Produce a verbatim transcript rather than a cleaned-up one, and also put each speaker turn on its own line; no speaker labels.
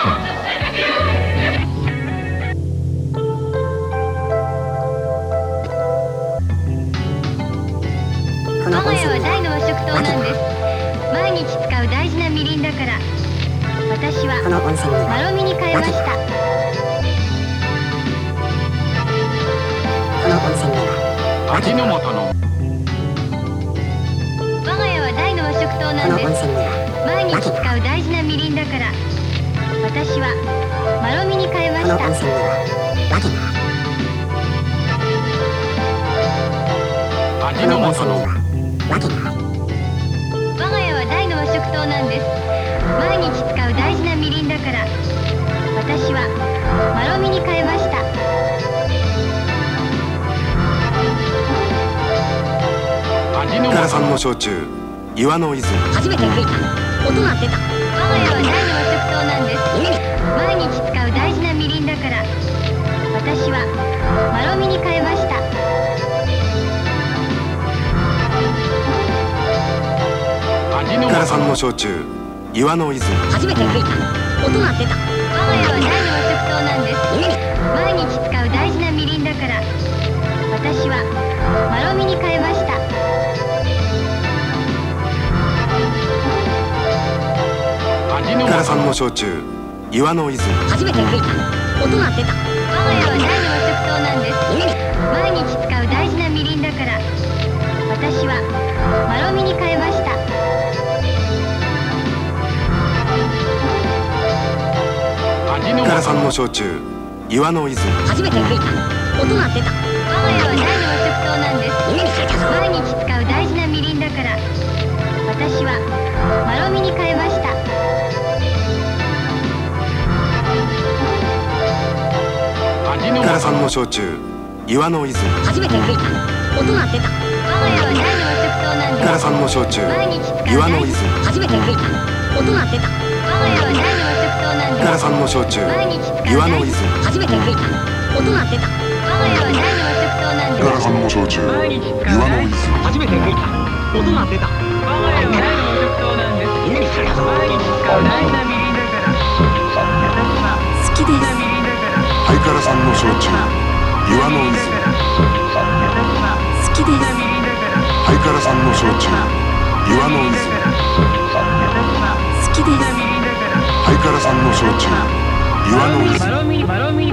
我が家は大の和食党なんです。毎日使う大事なみりんだから。私はまろみに変えました。
この温泉には
味の素の
我が家は大の和食党なんです。毎日使う大事なみりんだから。私はまろみに変えました。
この温泉には訳がある。
味の素の
訳がある。
我が家は大の和食党なんです。毎日使う大事なみりんだから。私はまろみに変えました。
味の
原産の焼酎岩の泉。
初めて吹いた。音が出た。
我が家は大の和食党なんです。毎日使う大事なみりんだから。私はまろみに変えました。
味の
原産の焼酎岩の泉。
初めて吹いた。音が出た。
我が家は大の和食党なんです。毎日使う大事なみりんだから。私はまろみに変えました。
味の
原産の焼酎岩の泉。
初めて吹いた。音が出た。
我が家は大の和食党なんです。毎日使う大事なみりんだから。私はまろみに変えました。
味の
原産の焼酎岩の泉。
初めて吹いた。音が出た。
我が家は大の和食党なんです。毎日使う大事なみりんだから。私はまろみに変えました。
味の
原産の焼酎岩の泉。
初めて吹いた。音が出た。
我が家は大の和食党なんです。
原産の焼酎
毎日使う
岩の
大事
泉。
初めて吹いた。音が出た。
我が家は大の和食党なんです。
原産の焼酎
毎日使う
岩の
大事
泉。
初めて吹いた。音が出た。
我が家は大の和食党なんです。
原産の焼酎岩の泉。
初めて吹いた。音が出た。
我が家は大の和食党なんです。毎日使う大事なみりんだから。私は
好きです。
みりんだから。
ハイカラ産の焼酎岩の泉。
私は
好きです。
みりんだから。
ハイカラ産の焼酎岩の泉。
私は
好きです。
みりんだから。
ハイカラ産の焼酎岩の泉。
まろみまろみ